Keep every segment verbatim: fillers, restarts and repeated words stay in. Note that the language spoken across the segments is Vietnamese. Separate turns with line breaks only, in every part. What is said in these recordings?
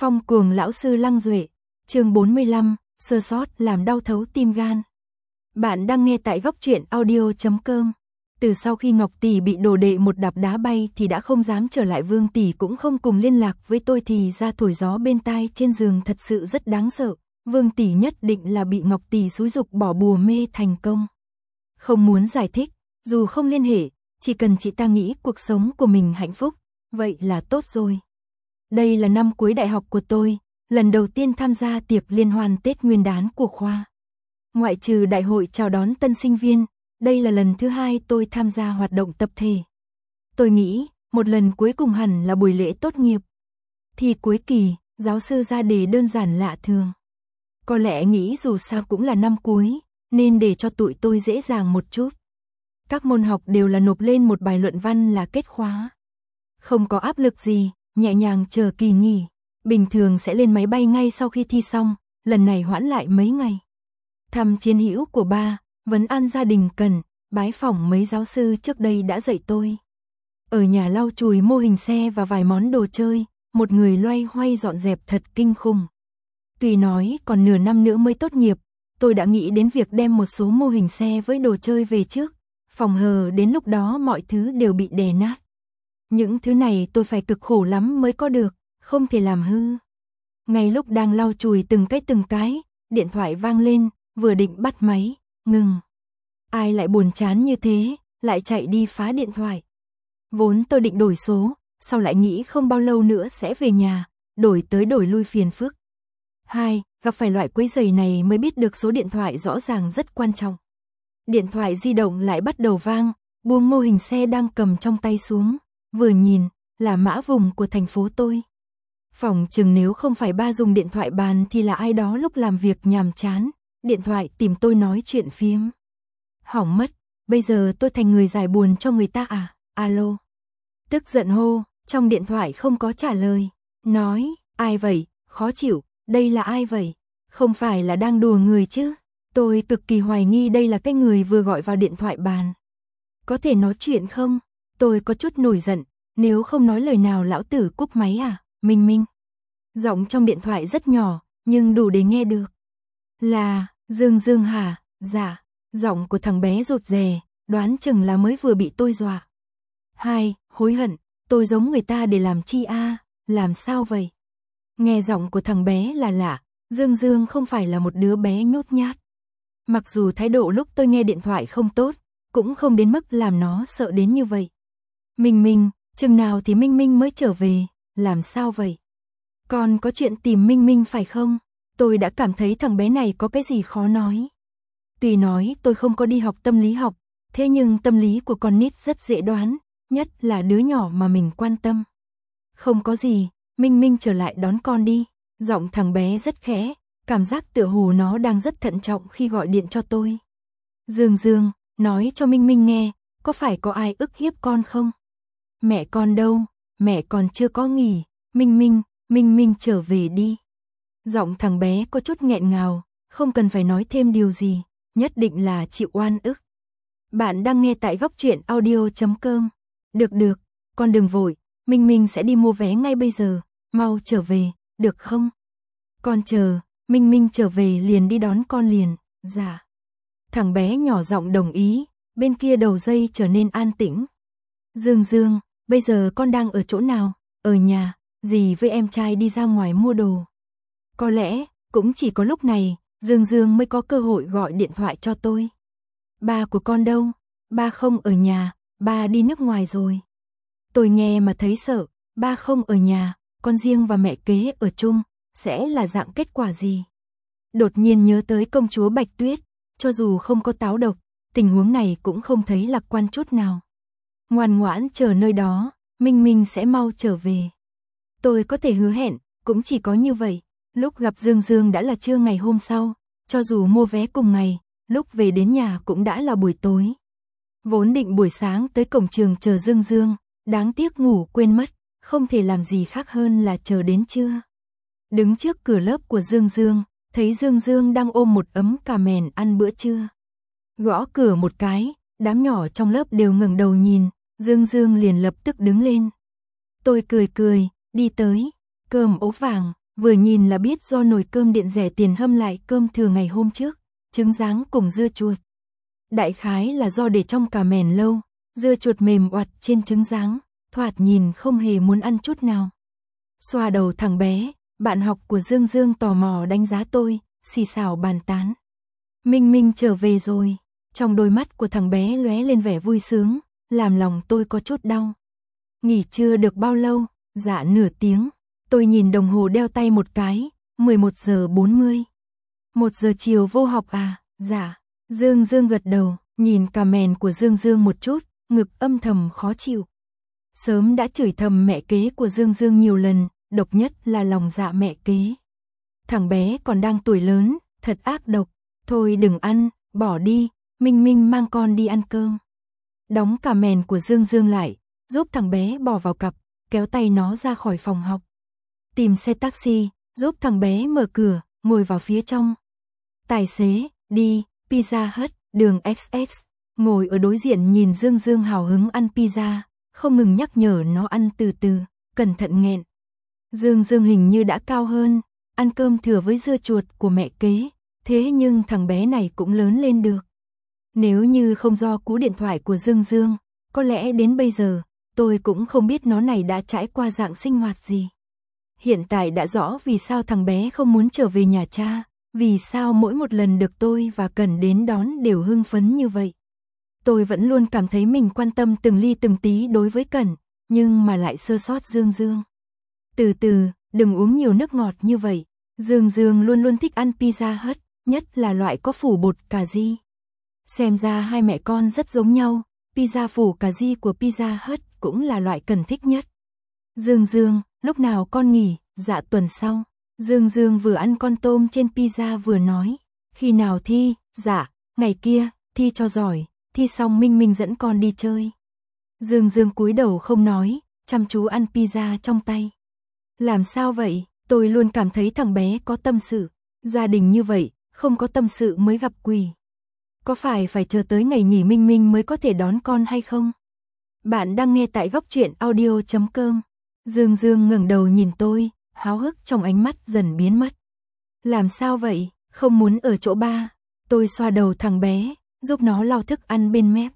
Phong cuồng lão sư Lăng Duệ, chương bốn mươi lăm, sơ sót làm đau thấu tim gan. Bạn đang nghe tại góc truyện audio chấm com. Từ sau khi Ngọc tỷ bị đồ đệ một đạp đá bay thì đã không dám trở lại, Vương tỷ cũng không cùng liên lạc với tôi thì ra thổi gió bên tai trên giường thật sự rất đáng sợ. Vương tỷ nhất định là bị Ngọc tỷ xúi giục bỏ bùa mê thành công. Không muốn giải thích, dù không liên hệ, chỉ cần chị ta nghĩ cuộc sống của mình hạnh phúc, vậy là tốt rồi. Đây là năm cuối đại học của tôi, lần đầu tiên tham gia tiệc liên hoan Tết Nguyên đán của khoa. Ngoại trừ đại hội chào đón tân sinh viên, đây là lần thứ hai tôi tham gia hoạt động tập thể. Tôi nghĩ, một lần cuối cùng hẳn là buổi lễ tốt nghiệp. Thi cuối kỳ, giáo sư ra đề đơn giản lạ thường. Có lẽ nghĩ dù sao cũng là năm cuối, nên để cho tụi tôi dễ dàng một chút. Các môn học đều là nộp lên một bài luận văn là kết khóa. Không có áp lực gì, nhẹ nhàng chờ kỳ nghỉ. Bình thường sẽ lên máy bay ngay sau khi thi xong, lần này hoãn lại mấy ngày. Thăm chiến hữu của ba, vấn an gia đình cần, bái phỏng mấy giáo sư trước đây đã dạy tôi. Ở nhà lau chùi mô hình xe và vài món đồ chơi, một người loay hoay dọn dẹp thật kinh khủng. Tuy nói còn nửa năm nữa mới tốt nghiệp, tôi đã nghĩ đến việc đem một số mô hình xe với đồ chơi về trước, phòng hờ đến lúc đó mọi thứ đều bị đè nát. Những thứ này tôi phải cực khổ lắm mới có được, không thể làm hư. Ngay lúc đang lau chùi từng cái từng cái, điện thoại vang lên, vừa định bắt máy, ngừng. Ai lại buồn chán như thế, lại chạy đi phá điện thoại. Vốn tôi định đổi số, sau lại nghĩ không bao lâu nữa sẽ về nhà, đổi tới đổi lui phiền phức. Hai, gặp phải loại quấy rầy này mới biết được số điện thoại rõ ràng rất quan trọng. Điện thoại di động lại bắt đầu vang, buông mô hình xe đang cầm trong tay xuống, vừa nhìn, là mã vùng của thành phố tôi. Phỏng chừng nếu không phải ba dùng điện thoại bàn thì là ai đó lúc làm việc nhàm chán, điện thoại tìm tôi nói chuyện phiếm. Hỏng mất, bây giờ tôi thành người giải buồn cho người ta à, alo. Tức giận hô, trong điện thoại không có trả lời, nói, ai vậy, khó chịu, đây là ai vậy, không phải là đang đùa người chứ. Tôi cực kỳ hoài nghi đây là cái người vừa gọi vào điện thoại bàn. Có thể nói chuyện không? Tôi có chút nổi giận, nếu không nói lời nào lão tử cúp máy à, Minh Minh. Giọng trong điện thoại rất nhỏ, nhưng đủ để nghe được. Là, Dương Dương hả, dạ, giọng của thằng bé rụt rè, đoán chừng là mới vừa bị tôi dọa. Hai, hối hận, tôi giống người ta để làm chi a, à? Làm sao vậy? Nghe giọng của thằng bé là lạ, Dương Dương không phải là một đứa bé nhút nhát. Mặc dù thái độ lúc tôi nghe điện thoại không tốt, cũng không đến mức làm nó sợ đến như vậy. Minh Minh, chừng nào thì Minh Minh mới trở về, làm sao vậy? Con có chuyện tìm Minh Minh phải không? Tôi đã cảm thấy thằng bé này có cái gì khó nói. Tuy nói tôi không có đi học tâm lý học, thế nhưng tâm lý của con nít rất dễ đoán, nhất là đứa nhỏ mà mình quan tâm. Không có gì, Minh Minh trở lại đón con đi. Giọng thằng bé rất khẽ, cảm giác tựa hồ nó đang rất thận trọng khi gọi điện cho tôi. Dương Dương, nói cho Minh Minh nghe, có phải có ai ức hiếp con không? Mẹ con đâu, mẹ còn chưa có nghỉ, Minh Minh, Minh Minh trở về đi. Giọng thằng bé có chút nghẹn ngào, không cần phải nói thêm điều gì, nhất định là chịu oan ức. Bạn đang nghe tại góc truyện audio chấm com. Được được, con đừng vội, Minh Minh sẽ đi mua vé ngay bây giờ, mau trở về, được không? Con chờ, Minh Minh trở về liền đi đón con liền, dạ. Thằng bé nhỏ giọng đồng ý, bên kia đầu dây trở nên an tĩnh. Dương Dương, bây giờ con đang ở chỗ nào? Ở nhà, dì với em trai đi ra ngoài mua đồ. Có lẽ, cũng chỉ có lúc này, Dương Dương mới có cơ hội gọi điện thoại cho tôi. Ba của con đâu? Ba không ở nhà, ba đi nước ngoài rồi. Tôi nghe mà thấy sợ, ba không ở nhà, con riêng và mẹ kế ở chung, sẽ là dạng kết quả gì? Đột nhiên nhớ tới công chúa Bạch Tuyết, cho dù không có táo độc, tình huống này cũng không thấy lạc quan chút nào. Ngoan ngoãn chờ nơi đó, Minh Minh sẽ mau trở về. Tôi có thể hứa hẹn, cũng chỉ có như vậy. Lúc gặp Dương Dương đã là trưa ngày hôm sau, cho dù mua vé cùng ngày, lúc về đến nhà cũng đã là buổi tối. Vốn định buổi sáng tới cổng trường chờ Dương Dương, đáng tiếc ngủ quên mất, không thể làm gì khác hơn là chờ đến trưa. Đứng trước cửa lớp của Dương Dương, thấy Dương Dương đang ôm một ấm cà mèn ăn bữa trưa. Gõ cửa một cái, đám nhỏ trong lớp đều ngẩng đầu nhìn, Dương Dương liền lập tức đứng lên. Tôi cười cười, đi tới, cơm ố vàng, vừa nhìn là biết do nồi cơm điện rẻ tiền hâm lại cơm thừa ngày hôm trước, trứng rán cùng dưa chuột. Đại khái là do để trong cà mèn lâu, dưa chuột mềm oặt trên trứng rán, thoạt nhìn không hề muốn ăn chút nào. Xoa đầu thằng bé, bạn học của Dương Dương tò mò đánh giá tôi, xì xào bàn tán. Minh Minh trở về rồi, trong đôi mắt của thằng bé lóe lên vẻ vui sướng, làm lòng tôi có chút đau. Nghỉ trưa được bao lâu? Dạ nửa tiếng. Tôi nhìn đồng hồ đeo tay một cái, mười một giờ bốn mươi. một giờ chiều vô học à? Dạ. Dương Dương gật đầu, nhìn cà mèn của Dương Dương một chút, ngực âm thầm khó chịu. Sớm đã chửi thầm mẹ kế của Dương Dương nhiều lần, độc nhất là lòng dạ mẹ kế. Thằng bé còn đang tuổi lớn, thật ác độc. Thôi đừng ăn, bỏ đi, Minh Minh mang con đi ăn cơm. Đóng cà mèn của Dương Dương lại, giúp thằng bé bỏ vào cặp, kéo tay nó ra khỏi phòng học. Tìm xe taxi, giúp thằng bé mở cửa, ngồi vào phía trong. Tài xế, đi, Pizza Hut, đường ích ích. Ngồi ở đối diện nhìn Dương Dương hào hứng ăn pizza, không ngừng nhắc nhở nó ăn từ từ, cẩn thận nghẹn. Dương Dương hình như đã cao hơn, ăn cơm thừa với dưa chuột của mẹ kế, thế nhưng thằng bé này cũng lớn lên được. Nếu như không do cú điện thoại của Dương Dương, có lẽ đến bây giờ, tôi cũng không biết nó này đã trải qua dạng sinh hoạt gì. Hiện tại đã rõ vì sao thằng bé không muốn trở về nhà cha, vì sao mỗi một lần được tôi và Cần đến đón đều hưng phấn như vậy. Tôi vẫn luôn cảm thấy mình quan tâm từng ly từng tí đối với Cần, nhưng mà lại sơ sót Dương Dương. Từ từ, đừng uống nhiều nước ngọt như vậy. Dương Dương luôn luôn thích ăn Pizza Hut, nhất là loại có phủ bột cà ri. Xem ra hai mẹ con rất giống nhau, pizza phủ cà ri của Pizza Hut cũng là loại Cần thích nhất. Dương Dương, lúc nào con nghỉ? Dạ tuần sau. Dương Dương vừa ăn con tôm trên pizza vừa nói. Khi nào thi? Dạ, ngày kia, thi cho giỏi, thi xong Minh Minh dẫn con đi chơi. Dương Dương cúi đầu không nói, chăm chú ăn pizza trong tay. Làm sao vậy? Tôi luôn cảm thấy thằng bé có tâm sự. Gia đình như vậy, không có tâm sự mới gặp quỷ. Có phải phải chờ tới ngày nghỉ Minh Minh mới có thể đón con hay không? Bạn đang nghe tại góc truyện audio chấm com. Dương Dương ngẩng đầu nhìn tôi, háo hức trong ánh mắt dần biến mất. Làm sao vậy? Không muốn ở chỗ ba. Tôi xoa đầu thằng bé, giúp nó lau thức ăn bên mép.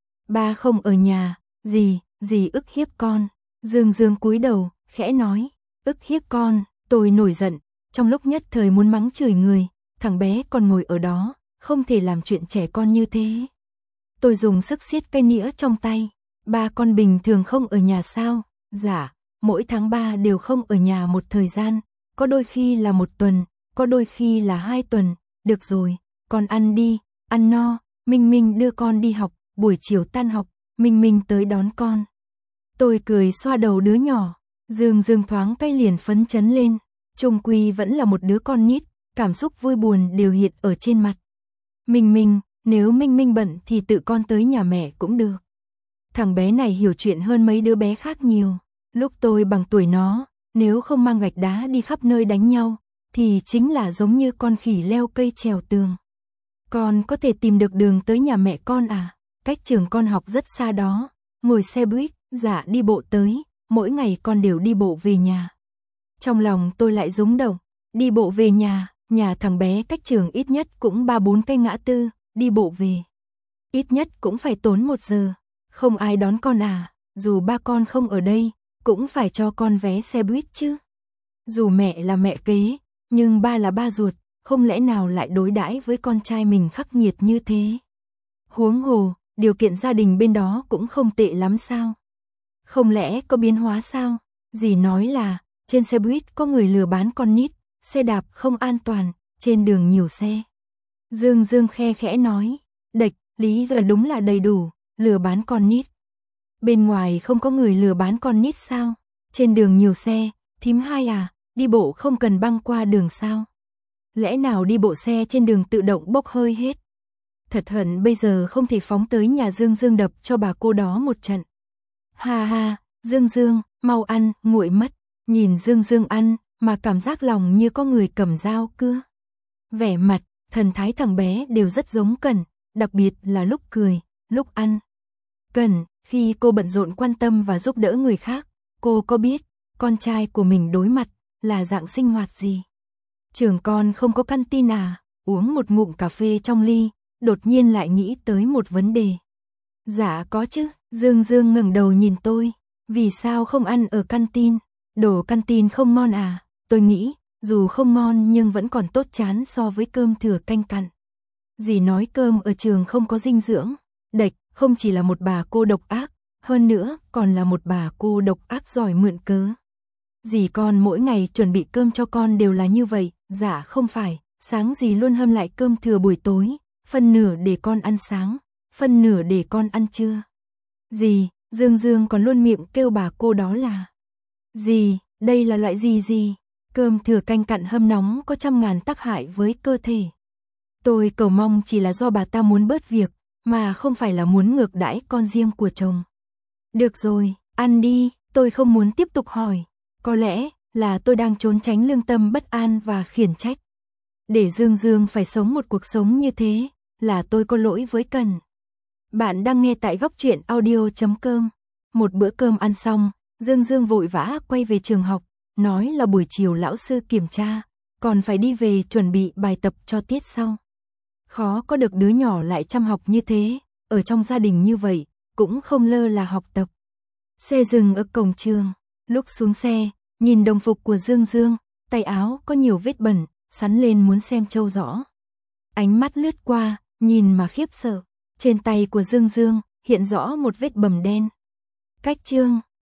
Ba không ở nhà, gì, gì ức hiếp con. Dương Dương cúi đầu, khẽ nói, ức hiếp con. Tôi nổi giận, trong lúc nhất thời muốn mắng chửi người, thằng bé còn ngồi ở đó, không thể làm chuyện trẻ con như thế. Tôi dùng sức siết cây nĩa trong tay. Ba con bình thường không ở nhà sao? Dạ, mỗi tháng ba đều không ở nhà một thời gian, có đôi khi là một tuần, có đôi khi là hai tuần. Được rồi, con ăn đi, ăn no, Minh Minh đưa con đi học, buổi chiều tan học, Minh Minh tới đón con. Tôi cười xoa đầu đứa nhỏ, Dương Dương thoáng cái liền phấn chấn lên, chung quy vẫn là một đứa con nít, cảm xúc vui buồn đều hiện ở trên mặt. Minh Minh, nếu Minh Minh bận thì tự con tới nhà mẹ cũng được. Thằng bé này hiểu chuyện hơn mấy đứa bé khác nhiều. Lúc tôi bằng tuổi nó, nếu không mang gạch đá đi khắp nơi đánh nhau, thì chính là giống như con khỉ leo cây trèo tường. Con có thể tìm được đường tới nhà mẹ con à? Cách trường con học rất xa đó. Ngồi xe buýt, dạ đi bộ tới, mỗi ngày con đều đi bộ về nhà. Trong lòng tôi lại rúng động, đi bộ về nhà, nhà thằng bé cách trường ít nhất cũng ba bốn cây ngã tư, đi bộ về. Ít nhất cũng phải tốn một giờ, không ai đón con à, dù ba con không ở đây, cũng phải cho con vé xe buýt chứ. Dù mẹ là mẹ kế, nhưng ba là ba ruột, không lẽ nào lại đối đãi với con trai mình khắc nghiệt như thế. Huống hồ, điều kiện gia đình bên đó cũng không tệ lắm sao? Không lẽ có biến hóa sao? Dì nói là, trên xe buýt có người lừa bán con nít, xe đạp không an toàn, trên đường nhiều xe. Dương Dương khe khẽ nói, đệch, lý do đúng là đầy đủ, lừa bán con nít. Bên ngoài không có người lừa bán con nít sao? Trên đường nhiều xe, thím hai à, đi bộ không cần băng qua đường sao? Lẽ nào đi bộ xe trên đường tự động bốc hơi hết? Thật hận bây giờ không thể phóng tới nhà Dương Dương đập cho bà cô đó một trận. Ha ha, Dương Dương, mau ăn, nguội mất. Nhìn Dương Dương ăn, mà cảm giác lòng như có người cầm dao cưa. Vẻ mặt, thần thái thằng bé đều rất giống Cần, đặc biệt là lúc cười, lúc ăn. Cần, khi cô bận rộn quan tâm và giúp đỡ người khác, cô có biết, con trai của mình đối mặt là dạng sinh hoạt gì? Trường con không có canteen à? Uống một ngụm cà phê trong ly, đột nhiên lại nghĩ tới một vấn đề. Dạ có chứ, Dương Dương ngẩng đầu nhìn tôi, vì sao không ăn ở canteen? Đồ canteen không ngon à? Tôi nghĩ, dù không ngon nhưng vẫn còn tốt chán so với cơm thừa canh cặn. Dì nói cơm ở trường không có dinh dưỡng. Đệch, không chỉ là một bà cô độc ác, hơn nữa còn là một bà cô độc ác giỏi mượn cớ. Dì con mỗi ngày chuẩn bị cơm cho con đều là như vậy. Dạ không phải, sáng dì luôn hâm lại cơm thừa buổi tối, phân nửa để con ăn sáng, phân nửa để con ăn trưa. Dì, Dương Dương còn luôn miệng kêu bà cô đó là dì, đây là loại gì gì? Cơm thừa canh cặn hâm nóng có trăm ngàn tác hại với cơ thể. Tôi cầu mong chỉ là do bà ta muốn bớt việc, mà không phải là muốn ngược đãi con riêng của chồng. Được rồi, ăn đi, tôi không muốn tiếp tục hỏi. Có lẽ là tôi đang trốn tránh lương tâm bất an và khiển trách. Để Dương Dương phải sống một cuộc sống như thế, là tôi có lỗi với Cần. Bạn đang nghe tại góc truyện audio chấm com. Một bữa cơm ăn xong, Dương Dương vội vã quay về trường học, nói là buổi chiều lão sư kiểm tra, còn phải đi về chuẩn bị bài tập cho tiết sau. Khó có được đứa nhỏ lại chăm học như thế, ở trong gia đình như vậy, cũng không lơ là học tập. Xe dừng ở cổng trường, lúc xuống xe, nhìn đồng phục của Dương Dương, tay áo có nhiều vết bẩn, sắn lên muốn xem trâu rõ. Ánh mắt lướt qua, nhìn mà khiếp sợ, trên tay của Dương Dương hiện rõ một vết bầm đen. Cách chương